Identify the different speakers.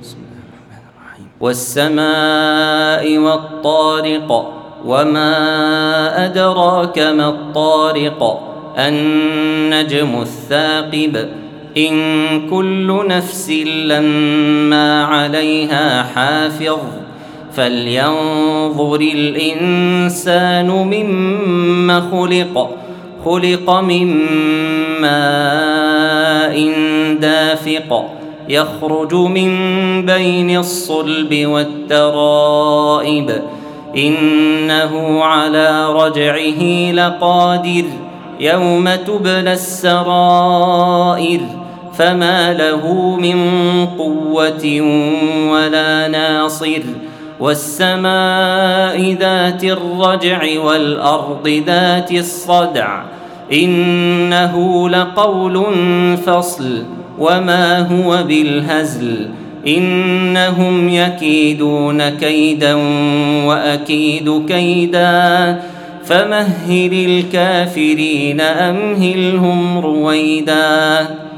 Speaker 1: والسماء والطارق وما أدراك ما الطارق النجم الثاقب إن كل نفس لما عليها حافظ فلينظر الإنسان مما خلق من ماء دافق يخرج من بين الصلب والترائب إنه على رجعه لقادر يوم تبلى السرائر فما له من قوة ولا ناصر والسماء ذات الرجع والأرض ذات الصدع إنه لقول فصل وما هو بالهزل إنهم يكيدون كيدا وأكيد كيدا فمهل الكافرين أمهلهم رويدا.